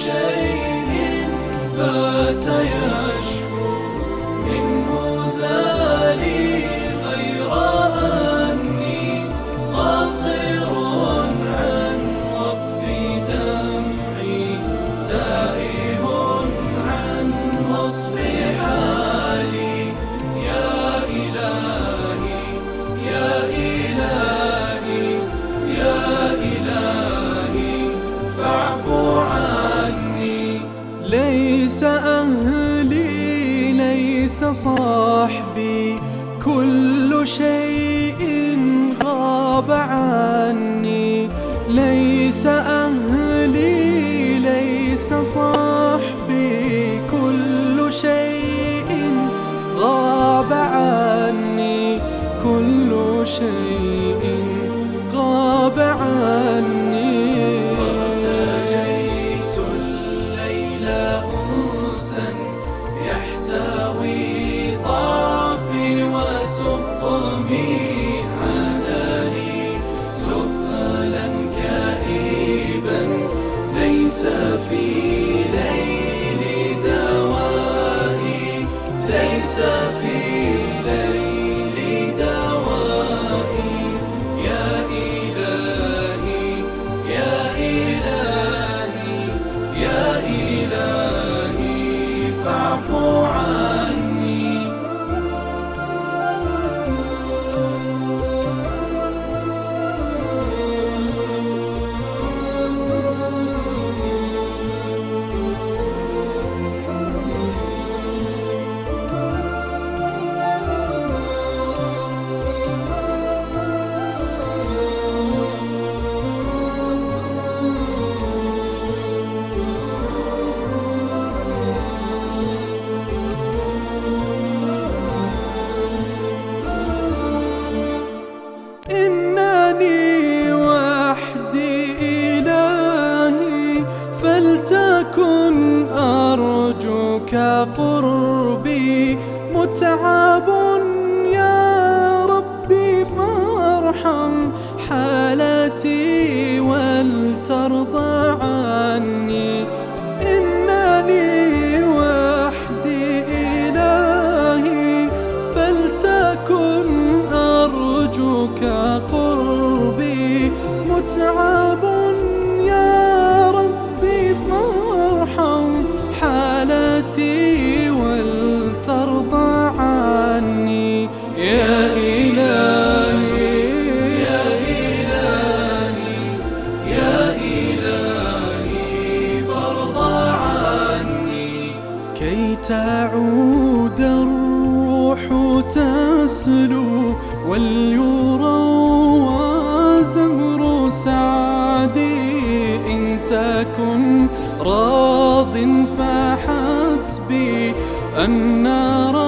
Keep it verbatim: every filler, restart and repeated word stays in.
شيء بات يشكو منه زالي غير أني قاصر عن وقف دمعي تائه عن وصف حالي. يا إلهي يا إلهي يا إلهي فاعف عني. ليس أهلي ليس صاحبي كل شيء غاب عني. ليس أهلي ليس صاحبي كل شيء غاب عني. كل شيء غاب عني. فارتجيت الليل أنسا يحتوي ضعفي وسقمي. عاناني سؤالا كئيبا ليس في ليل دوائي. ليس في ليل دوائي. يا إلهي يا إلهي يا إلهي فاعف عني. إنني وحدي إلهي فلتكن أرجوك قربي. متعب يا ربي فارحم حالتي ولترضى عني. إنني وحدي إلهي فلتكن أرجوك قربي. متعب يا ربي فارحم حالتي ولترضى عني. يا إلهي يا إلهي يا إلهي فارضى عني. كي تعود الروح تسلو وليروى زهر سعدي. إن تكن راض فحسبي النار